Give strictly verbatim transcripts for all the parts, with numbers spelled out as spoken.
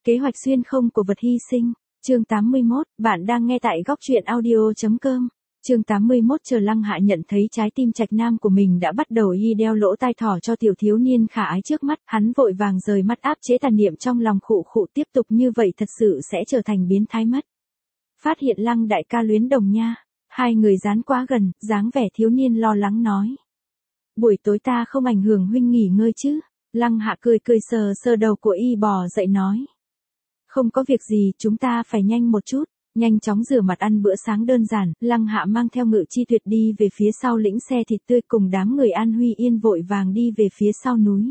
Kế hoạch xuyên không của vật hy sinh. Chương tám mươi mốt, bạn đang nghe tại góc truyện audio.com. Chương tám mươi mốt chờ Lăng Hạ nhận thấy trái tim trạch nam của mình đã bắt đầu y đeo lỗ tai thỏ cho tiểu thiếu niên khả ái trước mắt, hắn vội vàng rời mắt áp chế tàn niệm trong lòng khụ khụ, tiếp tục như vậy thật sự sẽ trở thành biến thái mất. Phát hiện Lăng đại ca luyến đồng nha. Hai người dán quá gần, dáng vẻ thiếu niên lo lắng nói. Buổi tối ta không ảnh hưởng huynh nghỉ ngơi chứ? Lăng Hạ cười cười sờ sờ đầu của y bò dậy nói. Không có việc gì, chúng ta phải nhanh một chút. Nhanh chóng rửa mặt ăn bữa sáng đơn giản, Lăng Hạ mang theo Ngự Chi Tuyệt đi về phía sau lĩnh xe thịt tươi, cùng đám người An Huy Yên vội vàng đi về phía sau núi.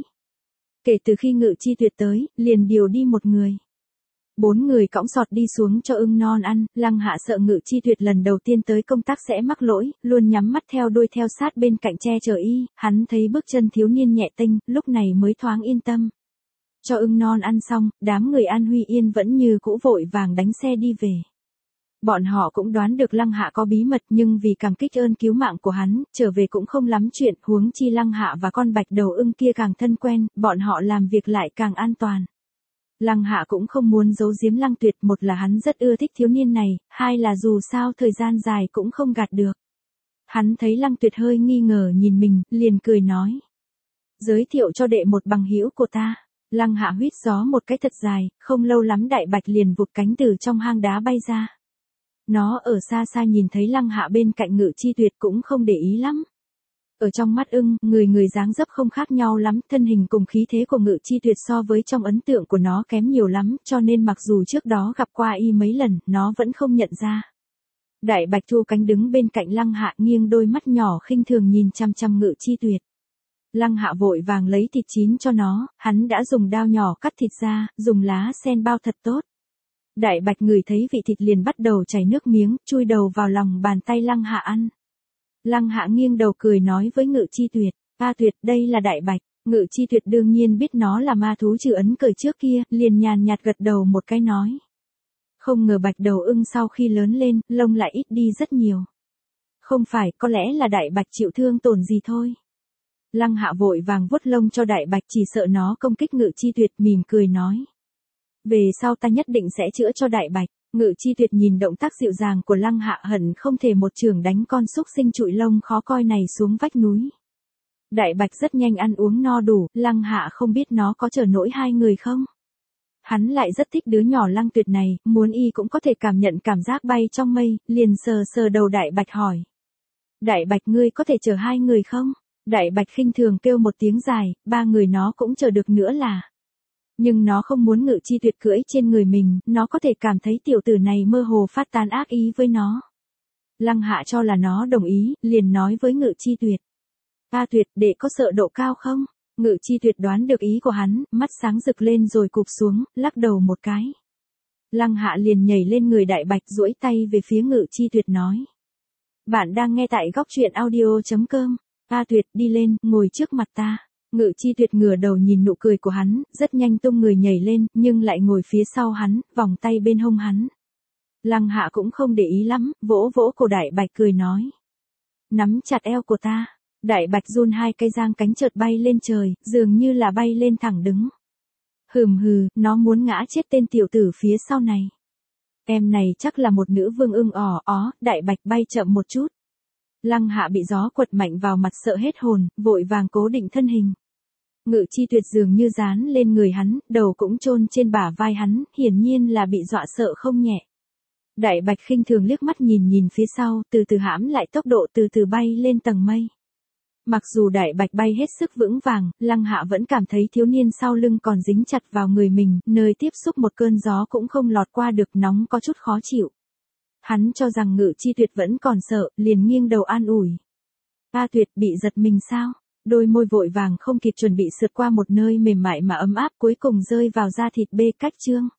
Kể từ khi Ngự Chi Tuyệt tới, liền điều đi một người. Bốn người cõng sọt đi xuống cho ưng non ăn, Lăng Hạ sợ Ngự Chi Tuyệt lần đầu tiên tới công tác sẽ mắc lỗi, luôn nhắm mắt theo đuôi theo sát bên cạnh che chở y, hắn thấy bước chân thiếu niên nhẹ tênh, lúc này mới thoáng yên tâm. Cho ưng non ăn xong, đám người An Huy Yên vẫn như cũ vội vàng đánh xe đi về. Bọn họ cũng đoán được Lăng Hạ có bí mật, nhưng vì cảm kích ơn cứu mạng của hắn, trở về cũng không lắm chuyện, huống chi Lăng Hạ và con bạch đầu ưng kia càng thân quen, bọn họ làm việc lại càng an toàn. Lăng Hạ cũng không muốn giấu giếm Lăng Tuyệt, một là hắn rất ưa thích thiếu niên này, hai là dù sao thời gian dài cũng không gạt được. Hắn thấy Lăng Tuyệt hơi nghi ngờ nhìn mình, liền cười nói. Giới thiệu cho đệ một bằng hữu của ta. Lăng Hạ huýt gió một cái thật dài, không lâu lắm đại bạch liền vụt cánh từ trong hang đá bay ra. Nó ở xa xa nhìn thấy Lăng Hạ bên cạnh Ngự Chi Tuyệt cũng không để ý lắm. Ở trong mắt ưng, người người dáng dấp không khác nhau lắm, thân hình cùng khí thế của Ngự Chi Tuyệt so với trong ấn tượng của nó kém nhiều lắm, cho nên mặc dù trước đó gặp qua y mấy lần, nó vẫn không nhận ra. Đại bạch thu cánh đứng bên cạnh Lăng Hạ, nghiêng đôi mắt nhỏ khinh thường nhìn chăm chăm Ngự Chi Tuyệt. Lăng Hạ vội vàng lấy thịt chín cho nó, hắn đã dùng dao nhỏ cắt thịt ra, dùng lá sen bao thật tốt. Đại bạch ngửi thấy vị thịt liền bắt đầu chảy nước miếng, chui đầu vào lòng bàn tay Lăng Hạ ăn. Lăng Hạ nghiêng đầu cười nói với Ngự Chi Tuyệt, "A Tuyệt, đây là đại bạch." Ngự Chi Tuyệt đương nhiên biết nó là ma thú trừ ấn cởi trước kia, liền nhàn nhạt gật đầu một cái nói. Không ngờ bạch đầu ưng sau khi lớn lên, lông lại ít đi rất nhiều. Không phải, có lẽ là đại bạch chịu thương tổn gì thôi. Lăng Hạ vội vàng vuốt lông cho đại bạch, chỉ sợ nó công kích Ngự Chi Tuyệt, mỉm cười nói. Về sau ta nhất định sẽ chữa cho đại bạch. Ngự Chi Tuyệt nhìn động tác dịu dàng của Lăng Hạ hận không thể một chưởng đánh con súc sinh trụi lông khó coi này xuống vách núi. Đại bạch rất nhanh ăn uống no đủ, Lăng Hạ không biết nó có chở nổi hai người không. Hắn lại rất thích đứa nhỏ Lăng Tuyệt này, muốn y cũng có thể cảm nhận cảm giác bay trong mây, liền sờ sờ đầu đại bạch hỏi. Đại bạch ngươi có thể chở hai người không? Đại bạch khinh thường kêu một tiếng dài, ba người nó cũng chờ được nữa là. Nhưng nó không muốn Ngự Chi Tuyệt cưỡi trên người mình, nó có thể cảm thấy tiểu tử này mơ hồ phát tán ác ý với nó. Lăng Hạ cho là nó đồng ý, liền nói với Ngự Chi Tuyệt. A Tuyệt, đệ có sợ độ cao không? Ngự Chi Tuyệt đoán được ý của hắn, mắt sáng rực lên rồi cụp xuống, lắc đầu một cái. Lăng Hạ liền nhảy lên người đại bạch, duỗi tay về phía Ngự Chi Tuyệt nói. Bạn đang nghe tại góc truyện audio.com. A Tuyệt, đi lên, ngồi trước mặt ta. Ngự Chi Tuyệt ngửa đầu nhìn nụ cười của hắn, rất nhanh tung người nhảy lên, nhưng lại ngồi phía sau hắn, vòng tay bên hông hắn. Lăng Hạ cũng không để ý lắm, vỗ vỗ cổ đại bạch cười nói. Nắm chặt eo của ta. Đại bạch run hai cây giang cánh chợt bay lên trời, dường như là bay lên thẳng đứng. Hừm hừ, nó muốn ngã chết tên tiểu tử phía sau này. Em này chắc là một nữ vương ưng ỏ ó, đại bạch bay chậm một chút. Lăng Hạ bị gió quật mạnh vào mặt sợ hết hồn, vội vàng cố định thân hình. Ngự Chi Tuyệt dường như dán lên người hắn, đầu cũng chôn trên bả vai hắn, hiển nhiên là bị dọa sợ không nhẹ. Đại bạch khinh thường liếc mắt nhìn nhìn phía sau, từ từ hãm lại tốc độ, từ từ bay lên tầng mây. Mặc dù đại bạch bay hết sức vững vàng, Lăng Hạ vẫn cảm thấy thiếu niên sau lưng còn dính chặt vào người mình, nơi tiếp xúc một cơn gió cũng không lọt qua được, nóng có chút khó chịu. Hắn cho rằng Ngự Chi Tuyệt vẫn còn sợ, liền nghiêng đầu an ủi. A Tuyệt, bị giật mình sao? Đôi môi vội vàng không kịp chuẩn bị sượt qua một nơi mềm mại mà ấm áp, cuối cùng rơi vào da thịt bê cách trương.